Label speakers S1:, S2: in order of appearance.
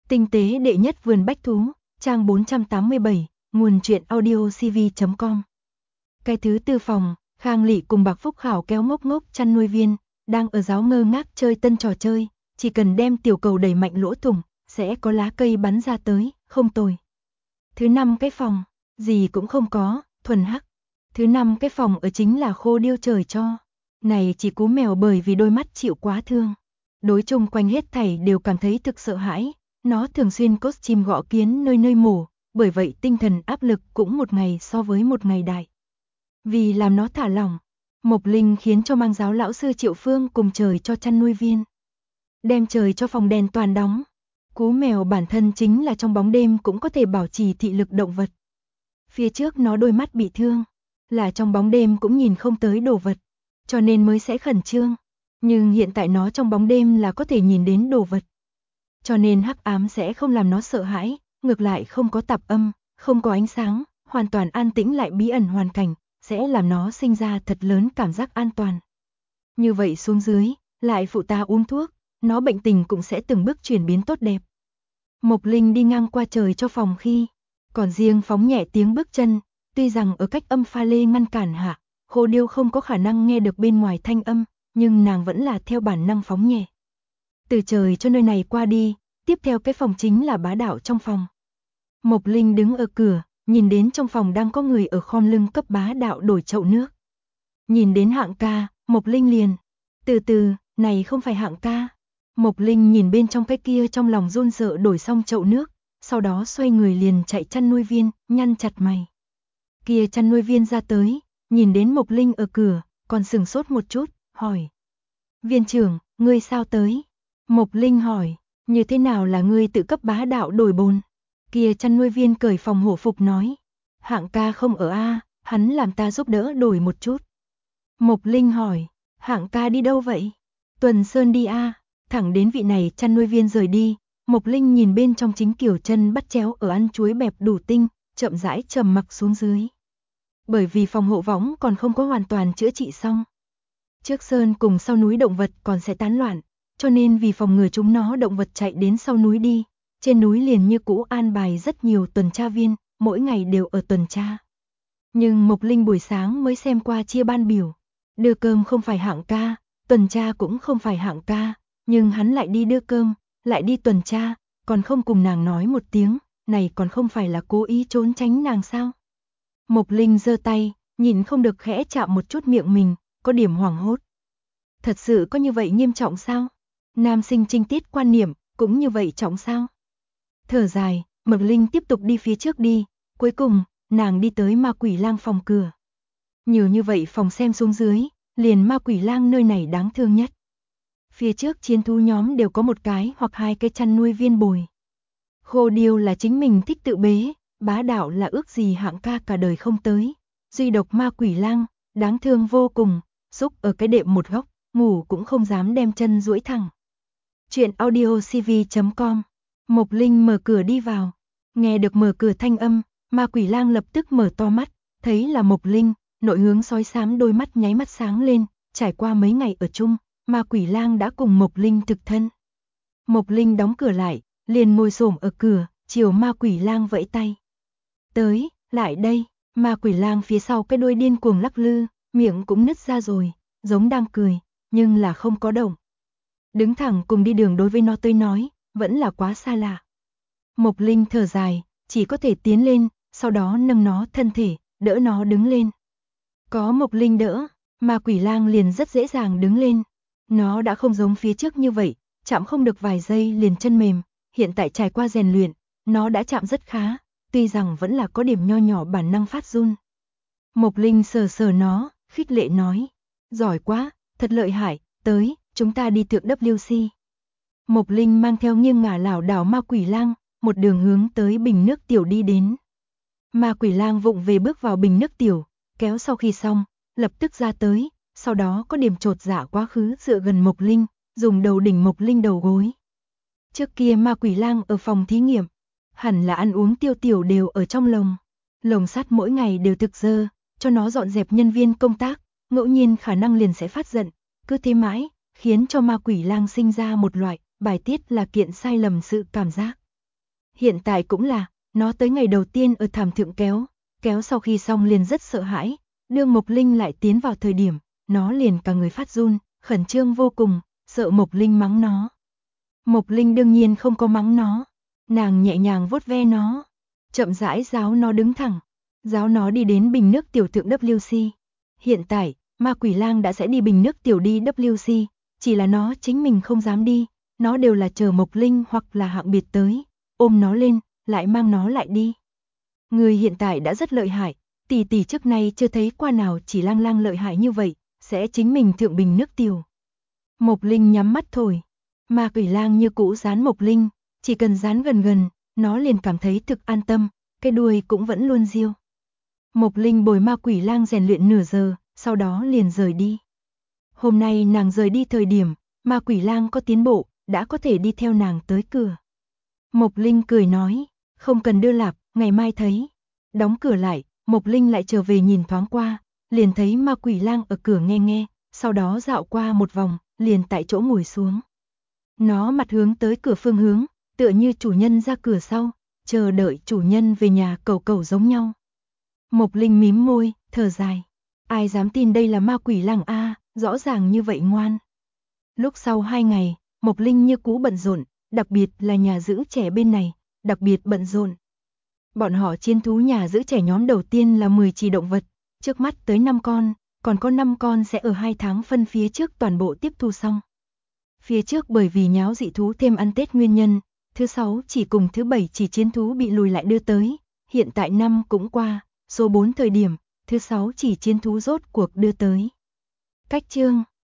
S1: Tinh tế đệ nhất vườn bách thú, trang 487, nguồn truyện audio cv.com. Cái thứ tư phòng, Khang Lị cùng Bạc Phúc Khảo kéo Ngốc Ngốc chăn nuôi viên, đang ở giáo ngơ ngác chơi tân trò chơi, chỉ cần đem tiểu cầu đẩy mạnh lỗ thủng, sẽ có lá cây bắn ra tới, không tồi. Thứ năm cái phòng, gì cũng không có, thuần hắc. Thứ năm cái phòng ở chính là Khô Điêu trời cho. Này chỉ Cú mèo bởi vì đôi mắt chịu quá thương. Đối chung quanh hết thảy đều cảm thấy thực sợ hãi. Nó thường xuyên costume gõ kiến nơi nơi mổ, bởi vậy tinh thần áp lực cũng một ngày so với một ngày đại. Vì làm nó thả lỏng, Mộc Linh khiến cho mang giáo lão sư Triệu Phương cùng trời cho chăn nuôi viên. Đem trời cho phòng đèn toàn đóng. Cú mèo bản thân chính là trong bóng đêm cũng có thể bảo trì thị lực động vật. Phía trước nó đôi mắt bị thương, là trong bóng đêm cũng nhìn không tới đồ vật, cho nên mới sẽ khẩn trương. Nhưng hiện tại nó trong bóng đêm là có thể nhìn đến đồ vật. Cho nên hắc ám sẽ không làm nó sợ hãi, ngược lại không có tạp âm, không có ánh sáng, hoàn toàn an tĩnh lại bí ẩn hoàn cảnh, sẽ làm nó sinh ra thật lớn cảm giác an toàn. Như vậy xuống dưới, lại phụ ta uống thuốc, nó bệnh tình cũng sẽ từng bước chuyển biến tốt đẹp. Mộc Linh đi ngang qua trời cho phòng khi, còn riêng phóng nhẹ tiếng bước chân, tuy rằng ở cách âm pha lê ngăn cản hạ, Khô Điêu không có khả năng nghe được bên ngoài thanh âm, nhưng nàng vẫn là theo bản năng phóng nhẹ. Từ trời cho nơi này qua đi, tiếp theo cái phòng chính là bá đạo trong phòng. Mộc Linh đứng ở cửa, nhìn đến trong phòng đang có người ở khom lưng cấp bá đạo đổi chậu nước. Nhìn đến Hạng ca, Mộc Linh liền, từ từ, này không phải Hạng ca. Mộc Linh nhìn bên trong cái kia trong lòng run sợ đổi xong chậu nước, sau đó xoay người liền chạy chăn nuôi viên, nhăn chặt mày. Kia chăn nuôi viên ra tới, nhìn đến Mộc Linh ở cửa, còn sừng sốt một chút, hỏi. Viên trưởng, ngươi sao tới? Mộc Linh hỏi, như thế nào là ngươi tự cấp bá đạo đổi bồn? Kia chăn nuôi viên cởi phòng hổ phục nói. Hạng ca không ở a, hắn làm ta giúp đỡ đổi một chút. Mộc Linh hỏi, Hạng ca đi đâu vậy? Tuần Sơn đi a. Thẳng đến vị này chăn nuôi viên rời đi, Mộc Linh nhìn bên trong chính kiểu chân bắt chéo ở ăn chuối bẹp đủ tinh, chậm rãi trầm mặc xuống dưới. Bởi vì phòng hộ võng còn không có hoàn toàn chữa trị xong. Trước sơn cùng sau núi động vật còn sẽ tán loạn, cho nên vì phòng ngừa chúng nó động vật chạy đến sau núi đi, trên núi liền như cũ an bài rất nhiều tuần tra viên, mỗi ngày đều ở tuần tra. Nhưng Mộc Linh buổi sáng mới xem qua chia ban biểu, đưa cơm không phải Hạng ca, tuần tra cũng không phải Hạng ca, nhưng hắn lại đi đưa cơm, lại đi tuần tra, còn không cùng nàng nói một tiếng, này còn không phải là cố ý trốn tránh nàng sao? Mộc Linh giơ tay, nhìn không được khẽ chạm một chút miệng mình, có điểm hoảng hốt. Thật sự có như vậy nghiêm trọng sao? Nam sinh trinh tiết quan niệm, cũng như vậy trọng sao? Thở dài, Mộc Linh tiếp tục đi phía trước đi, cuối cùng, nàng đi tới ma quỷ lang phòng cửa. Nhiều như vậy phòng xem xuống dưới, liền ma quỷ lang nơi này đáng thương nhất. Phía trước chiến thú nhóm đều có một cái hoặc hai cái chăn nuôi viên bồi. Khô Điêu là chính mình thích tự bế, bá đạo là ước gì Hạng ca cả đời không tới. Duy độc ma quỷ lang, đáng thương vô cùng, xúc ở cái đệm một góc, ngủ cũng không dám đem chân duỗi thẳng. Chuyện audio cv.com. Mộc Linh mở cửa đi vào, nghe được mở cửa thanh âm, ma quỷ lang lập tức mở to mắt, thấy là Mộc Linh, nội hướng sói xám đôi mắt nháy mắt sáng lên, trải qua mấy ngày ở chung, ma quỷ lang đã cùng Mộc Linh thực thân. Mộc Linh đóng cửa lại, liền ngồi xổm ở cửa, chiều ma quỷ lang vẫy tay. Tới, lại đây, ma quỷ lang phía sau cái đuôi điên cuồng lắc lư, miệng cũng nứt ra rồi, giống đang cười, nhưng là không có động. Đứng thẳng cùng đi đường đối với nó tới nói, vẫn là quá xa lạ. Mộc Linh thở dài, chỉ có thể tiến lên, sau đó nâng nó thân thể, đỡ nó đứng lên. Có Mộc Linh đỡ, ma quỷ lang liền rất dễ dàng đứng lên. Nó đã không giống phía trước như vậy, chạm không được vài giây liền chân mềm, hiện tại trải qua rèn luyện, nó đã chạm rất khá, tuy rằng vẫn là có điểm nho nhỏ bản năng phát run. Mộc Linh sờ sờ nó, khích lệ nói, giỏi quá, thật lợi hại, tới, chúng ta đi thượng WC. Mộc Linh mang theo nghiêng ngả lảo đảo ma quỷ lang, một đường hướng tới bình nước tiểu đi đến. Ma quỷ lang vụng về bước vào bình nước tiểu, kéo sau khi xong, lập tức ra tới, sau đó có điểm chột dạ quá khứ dựa gần Mộc Linh, dùng đầu đỉnh Mộc Linh đầu gối. Trước kia ma quỷ lang ở phòng thí nghiệm, hẳn là ăn uống tiêu tiểu đều ở trong lồng. Lồng sắt mỗi ngày đều thực dơ, cho nó dọn dẹp nhân viên công tác, ngẫu nhiên khả năng liền sẽ phát giận, cứ thế mãi, khiến cho ma quỷ lang sinh ra một loại bài tiết là kiện sai lầm sự cảm giác. Hiện tại cũng là, nó tới ngày đầu tiên ở thảm thượng kéo sau khi xong liền rất sợ hãi, đương Mộc Linh lại tiến vào thời điểm, nó liền cả người phát run, khẩn trương vô cùng, sợ Mộc Linh mắng nó. Mộc Linh đương nhiên không có mắng nó, nàng nhẹ nhàng vuốt ve nó, chậm rãi giáo nó đứng thẳng, giáo nó đi đến bình nước tiểu thượng WC. Hiện tại, ma quỷ lang đã sẽ đi bình nước tiểu đi WC, chỉ là nó chính mình không dám đi, nó đều là chờ Mộc Linh hoặc là Hạng Biệt tới, ôm nó lên, lại mang nó lại đi. Người hiện tại đã rất lợi hại, tỷ tỷ trước nay chưa thấy qua nào chỉ lang lợi hại như vậy, sẽ chính mình thượng bình nước tiểu. Mộc Linh nhắm mắt thổi, ma quỷ lang như cũ dán Mộc Linh, chỉ cần dán gần, nó liền cảm thấy thực an tâm, cái đuôi cũng vẫn luôn riêu. Mộc Linh bồi ma quỷ lang rèn luyện nửa giờ, sau đó liền rời đi. Hôm nay nàng rời đi thời điểm, ma quỷ lang có tiến bộ, đã có thể đi theo nàng tới cửa. Mộc Linh cười nói, không cần đưa lạp, ngày mai thấy. Đóng cửa lại, Mộc Linh lại trở về nhìn thoáng qua, liền thấy ma quỷ lang ở cửa nghe, sau đó dạo qua một vòng, liền tại chỗ ngồi xuống. Nó mặt hướng tới cửa phương hướng, tựa như chủ nhân ra cửa sau, chờ đợi chủ nhân về nhà cầu giống nhau. Mộc Linh mím môi, thở dài. Ai dám tin đây là ma quỷ lang a, rõ ràng như vậy ngoan. Lúc sau 2 ngày, Mộc Linh như cũ bận rộn, đặc biệt là nhà giữ trẻ bên này, đặc biệt bận rộn. Bọn họ chiến thú nhà giữ trẻ nhóm đầu tiên là 10 chỉ động vật, trước mắt tới 5 con, còn có 5 con sẽ ở 2 tháng phân phía trước toàn bộ tiếp thu xong. Phía trước bởi vì nháo dị thú thêm ăn Tết nguyên nhân, thứ 6 chỉ cùng thứ 7 chỉ chiến thú bị lùi lại đưa tới, hiện tại năm cũng qua, số 4 thời điểm, thứ 6 chỉ chiến thú rốt cuộc đưa tới. Cách chương